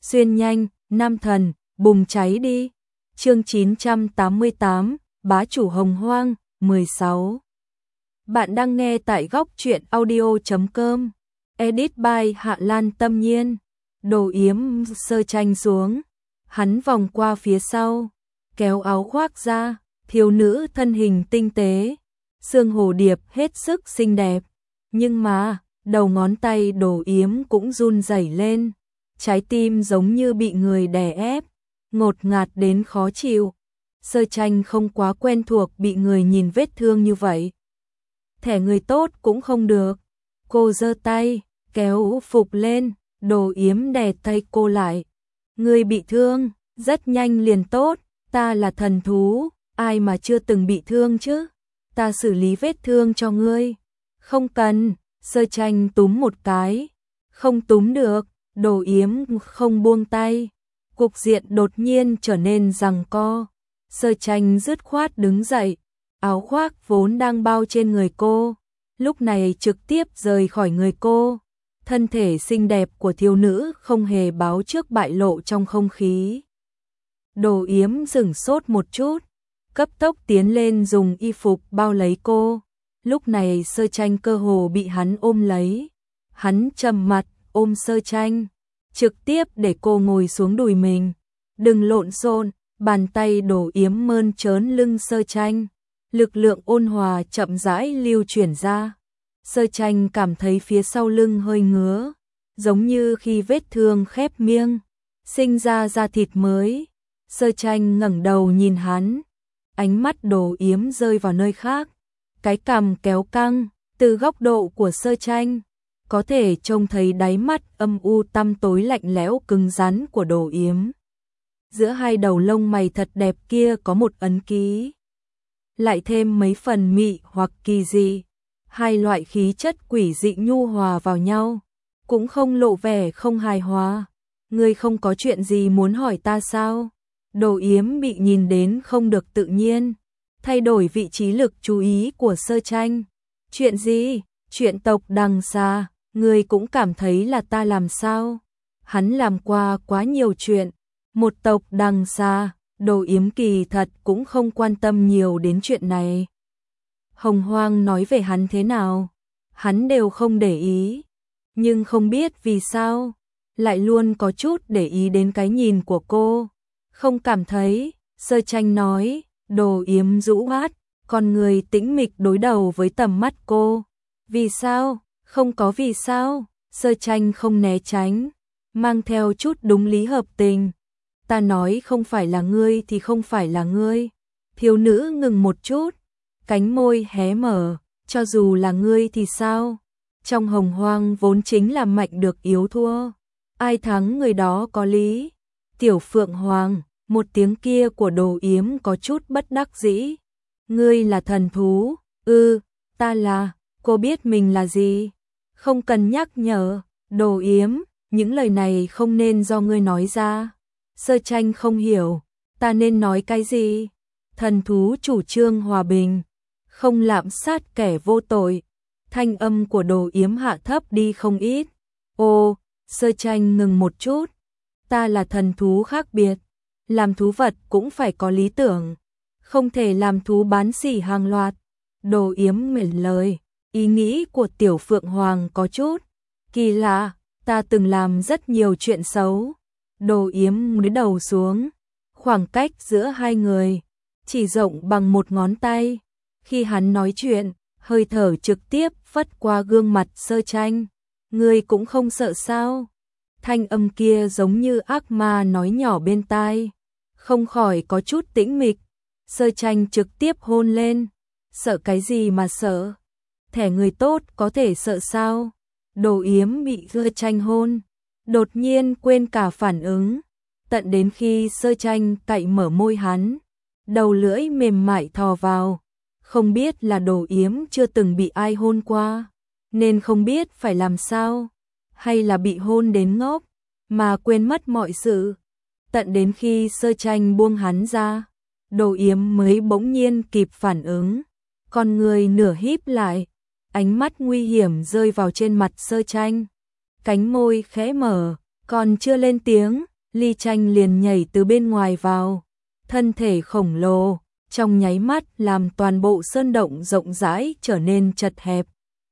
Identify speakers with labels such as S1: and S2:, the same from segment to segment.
S1: xuyên nhanh, nam thần, bùng cháy đi. Chương 988, bá chủ hồng hoang, 16. Bạn đang nghe tại góc truyện audio.com. Edit by Hạ Lan Tâm Nhiên. Đồ yếm sơ tranh xuống. Hắn vòng qua phía sau, kéo áo khoác ra, thiếu nữ thân hình tinh tế, xương hồ điệp hết sức xinh đẹp. Nhưng mà, đầu ngón tay Đồ yếm cũng run rẩy lên. Trái tim giống như bị người đè ép, ngột ngạt đến khó chịu. Sơ tranh không quá quen thuộc bị người nhìn vết thương như vậy. Thẻ người tốt cũng không được. Cô giơ tay, kéo phục lên, Đồ yếm đè tay cô lại. Người bị thương, rất nhanh liền tốt, ta là thần thú, ai mà chưa từng bị thương chứ? Ta xử lý vết thương cho ngươi. Không cần, sơ tranh túm một cái. Không túm được, Đồ yếm không buông tay. Cục diện đột nhiên trở nên giằng co. Sơ tranh dứt khoát đứng dậy, áo khoác vốn đang bao trên người cô, lúc này trực tiếp rời khỏi người cô. Thân thể xinh đẹp của thiếu nữ không hề báo trước bại lộ trong không khí. Đồ yếm sửng sốt một chút, cấp tốc tiến lên dùng y phục bao lấy cô. Lúc này sơ tranh cơ hồ bị hắn ôm lấy. Hắn trầm mặt ôm sơ tranh, trực tiếp để cô ngồi xuống đùi mình. Đừng lộn xộn. Bàn tay Đồ yếm mơn trớn lưng sơ tranh, lực lượng ôn hòa chậm rãi lưu chuyển ra. Sơ tranh cảm thấy phía sau lưng hơi ngứa, giống như khi vết thương khép miệng, sinh ra da thịt mới. Sơ tranh ngẩng đầu nhìn hắn, ánh mắt Đồ yếm rơi vào nơi khác. Cái cằm kéo căng, từ góc độ của sơ tranh, có thể trông thấy đáy mắt âm u tăm tối lạnh lẽo cứng rắn của Đồ yếm. Giữa hai đầu lông mày thật đẹp kia có một ấn ký, lại thêm mấy phần mị hoặc kỳ dị. Hai loại khí chất quỷ dị nhu hòa vào nhau, cũng không lộ vẻ không hài hòa. Ngươi không có chuyện gì muốn hỏi ta sao? Đồ yếm bị nhìn đến không được tự nhiên, thay đổi vị trí lực chú ý của sơ tranh. Chuyện gì? Chuyện tộc Đằng Xà, ngươi cũng cảm thấy là ta làm sao? Hắn làm qua quá nhiều chuyện. Một tộc Đằng Xà, Đồ yếm kỳ thật cũng không quan tâm nhiều đến chuyện này. Hồng Hoang nói về hắn thế nào, hắn đều không để ý. Nhưng không biết vì sao, lại luôn có chút để ý đến cái nhìn của cô. Không cảm thấy, sơ tranh nói. Đồ yếm rũ mắt, con người tĩnh mịch đối đầu với tầm mắt cô. Vì sao? Không có vì sao. Sơ tranh không né tránh, mang theo chút đúng lý hợp tình. Ta nói không phải là ngươi thì không phải là ngươi. Thiếu nữ ngừng một chút, cánh môi hé mở. Cho dù là ngươi thì sao? Trong hồng hoang vốn chính là mạnh được yếu thua, ai thắng người đó có lý. Tiểu Phượng Hoàng, một tiếng kia của Đồ yếm có chút bất đắc dĩ. Ngươi là thần thú? Ta là. Cô biết mình là gì? Không cần nhắc nhở. Đồ yếm, những lời này không nên do ngươi nói ra. Sơ tranh không hiểu, ta nên nói cái gì? Thần thú chủ trương hòa bình, không lạm sát kẻ vô tội. Thanh âm của Đồ yếm hạ thấp đi không ít. Ô, sơ tranh ngừng một chút. Ta là thần thú khác biệt, làm thú vật cũng phải có lý tưởng, không thể làm thú bán sỉ hàng loạt. Đồ yếm mỉm lời, ý nghĩ của Tiểu Phượng Hoàng có chút kỳ lạ. Ta từng làm rất nhiều chuyện xấu. Đồ yếm cúi đầu xuống, khoảng cách giữa hai người chỉ rộng bằng một ngón tay. Khi hắn nói chuyện, hơi thở trực tiếp phất qua gương mặt sơ tranh. Ngươi cũng không sợ sao? Thanh âm kia giống như ác ma nói nhỏ bên tai, không khỏi có chút tĩnh mịch. Sơ tranh trực tiếp hôn lên. Sợ cái gì mà sợ? Thẻ người tốt có thể sợ sao? Đồ yếm bị sơ tranh hôn, đột nhiên quên cả phản ứng. Tận đến khi sơ tranh cạy mở môi hắn, đầu lưỡi mềm mại thò vào. Không biết là Đồ yếm chưa từng bị ai hôn qua, nên không biết phải làm sao, hay là bị hôn đến ngốc mà quên mất mọi sự. Tận đến khi sơ tranh buông hắn ra, Đồ yếm mới bỗng nhiên kịp phản ứng. Con người nửa híp lại, ánh mắt nguy hiểm rơi vào trên mặt sơ tranh. Cánh môi khẽ mở, còn chưa lên tiếng, Ly Tranh liền nhảy từ bên ngoài vào, thân thể khổng lồ, trong nháy mắt làm toàn bộ sơn động rộng rãi trở nên chật hẹp.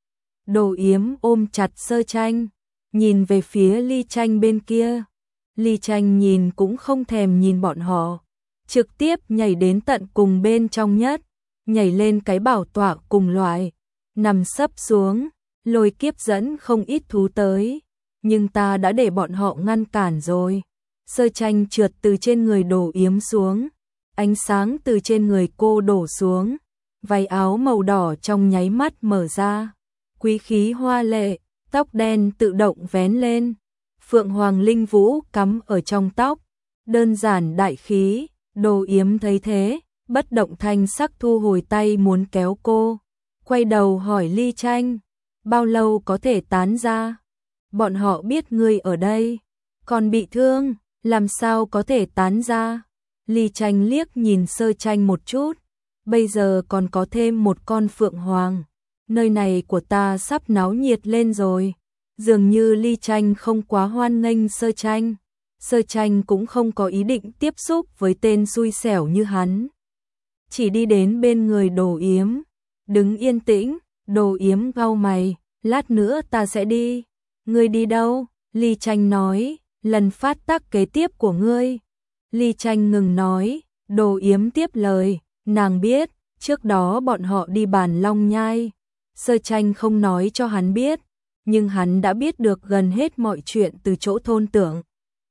S1: Đồ Yếm ôm chặt Sơ Tranh, nhìn về phía Ly Tranh bên kia. Ly Tranh nhìn cũng không thèm nhìn bọn họ, trực tiếp nhảy đến tận cùng bên trong nhất, nhảy lên cái bảo tọa cùng loại, nằm sấp xuống, Lôi Kiếp dẫn không ít thú tới, nhưng ta đã để bọn họ ngăn cản rồi. Sơ Tranh trượt từ trên người Đồ Yếm xuống, ánh sáng từ trên người cô đổ xuống, váy áo màu đỏ trong nháy mắt mở ra, quý khí hoa lệ, tóc đen tự động vén lên, phượng hoàng linh vũ cắm ở trong tóc, đơn giản đại khí. Đồ Yếm thấy thế, bất động thanh sắc thu hồi tay muốn kéo cô, quay đầu hỏi Ly Tranh, bao lâu có thể tán ra? Bọn họ biết ngươi ở đây, còn bị thương, làm sao có thể tán ra? Ly Tranh liếc nhìn Sơ Tranh một chút, bây giờ còn có thêm một con phượng hoàng, nơi này của ta sắp náo nhiệt lên rồi. Dường như Ly Tranh không quá hoan nghênh Sơ Tranh. Sơ Tranh cũng không có ý định tiếp xúc với tên xui xẻo như hắn. Chỉ đi đến bên người Đồ Yếm, đứng yên tĩnh. Đồ Yếm cau mày, lát nữa ta sẽ đi. Ngươi đi đâu? Ly Tranh nói, lần phát tác kế tiếp của ngươi. Ly Tranh ngừng nói, Đồ Yếm tiếp lời, nàng biết, trước đó bọn họ đi Bàn Long Nhai. Sơ Tranh không nói cho hắn biết, nhưng hắn đã biết được gần hết mọi chuyện từ chỗ Thôn Tưởng.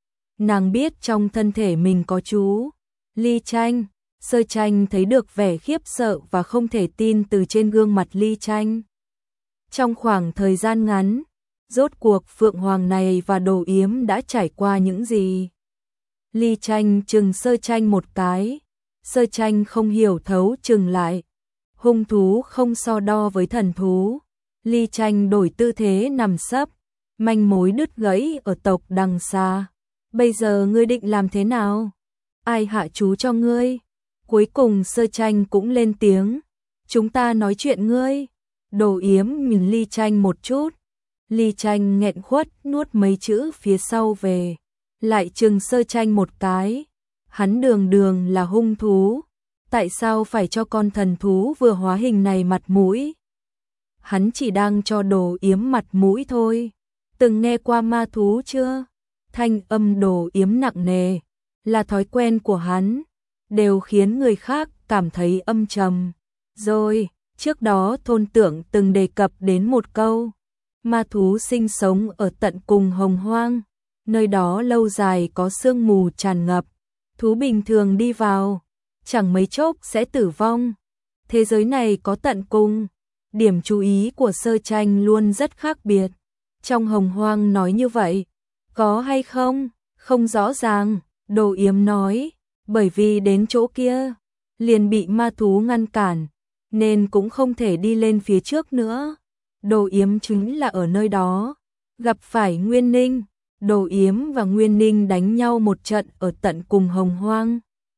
S1: Nàng biết trong thân thể mình có chú. Ly Tranh, Sơ Tranh thấy được vẻ khiếp sợ và không thể tin từ trên gương mặt Ly Tranh. Trong khoảng thời gian ngắn, rốt cuộc Phượng Hoàng này và Đồ Yếm đã trải qua những gì? Ly Tranh chừng Sơ Tranh một cái, Sơ Tranh không hiểu thấu chừng lại. Hung thú không so đo với thần thú. Ly Tranh đổi tư thế nằm sấp, manh mối đứt gãy ở tộc đằng xa. Bây giờ ngươi định làm thế nào? Ai hạ chú cho ngươi? Cuối cùng Sơ Tranh cũng lên tiếng, chúng ta nói chuyện ngươi. Đồ Yếm nhìn Ly Tranh một chút, Ly Tranh nghẹn khuất nuốt mấy chữ phía sau về, lại chừng Sơ Tranh một cái. Hắn đường đường là hung thú, tại sao phải cho con thần thú vừa hóa hình này mặt mũi? Hắn chỉ đang cho Đồ Yếm mặt mũi thôi. Từng nghe qua ma thú chưa? Thanh âm Đồ Yếm nặng nề, là thói quen của hắn, đều khiến người khác cảm thấy âm trầm. Rồi, trước đó Thôn Tưởng từng đề cập đến một câu, ma thú sinh sống ở tận cùng Hồng Hoang, nơi đó lâu dài có sương mù tràn ngập, thú bình thường đi vào, chẳng mấy chốc sẽ tử vong. Thế giới này có tận cùng. Điểm chú ý của Sơ Tranh luôn rất khác biệt. Trong Hồng Hoang nói như vậy, có hay không? Không rõ ràng. Đồ Yếm nói, bởi vì đến chỗ kia, liền bị ma thú ngăn cản, nên cũng không thể đi lên phía trước nữa. Đồ Yếm chính là ở nơi đó, gặp phải Nguyên Ninh. Đồ Yếm và Nguyên Ninh đánh nhau một trận ở tận cùng Hồng Hoang.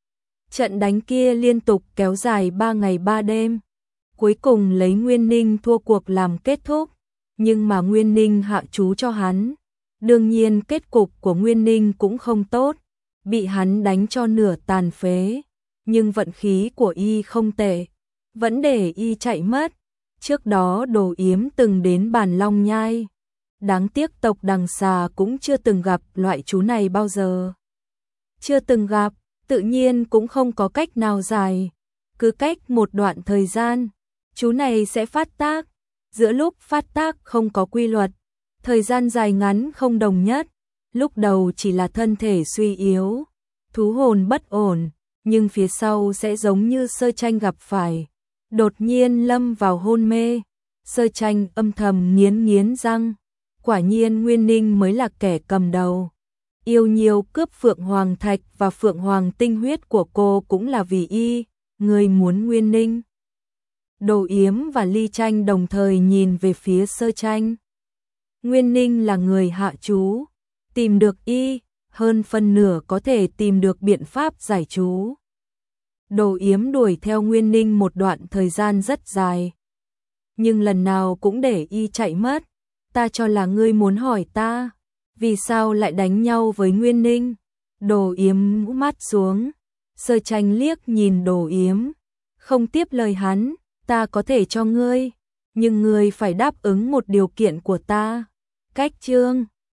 S1: Trận đánh kia liên tục kéo dài 3 ngày 3 đêm. Cuối cùng lấy Nguyên Ninh thua cuộc làm kết thúc, nhưng mà Nguyên Ninh hạ chú cho hắn. Đương nhiên kết cục của Nguyên Ninh cũng không tốt, bị hắn đánh cho nửa tàn phế, nhưng vận khí của y không tệ, vẫn để y chạy mất. Trước đó Đồ Yếm từng đến Bàn Long Nhai, đáng tiếc tộc Đằng Xà cũng chưa từng gặp loại chú này bao giờ. Chưa từng gặp, tự nhiên cũng không có cách nào giải. Cứ cách một đoạn thời gian, chú này sẽ phát tác, giữa lúc phát tác không có quy luật, thời gian dài ngắn không đồng nhất, lúc đầu chỉ là thân thể suy yếu, thú hồn bất ổn, nhưng phía sau sẽ giống như Sơ Tranh gặp phải, đột nhiên lâm vào hôn mê. Sơ Tranh âm thầm nghiến nghiến răng, quả nhiên Nguyên Ninh mới là kẻ cầm đầu. Yêu nhiều cướp Phượng Hoàng Thạch và Phượng Hoàng tinh huyết của cô cũng là vì y, người muốn Nguyên Ninh. Đồ Yếm và Ly Tranh đồng thời nhìn về phía Sơ Tranh. Nguyên Ninh là người hạ chú, tìm được y, hơn phân nửa có thể tìm được biện pháp giải chú. Đồ Yếm đuổi theo Nguyên Ninh một đoạn thời gian rất dài, nhưng lần nào cũng để y chạy mất. Ta cho là ngươi muốn hỏi ta, vì sao lại đánh nhau với Nguyên Ninh? Đồ Yếm mũ mắt xuống, Sơ Tranh liếc nhìn Đồ Yếm, không tiếp lời hắn, ta có thể cho ngươi, nhưng ngươi phải đáp ứng một điều kiện của ta. Cách chương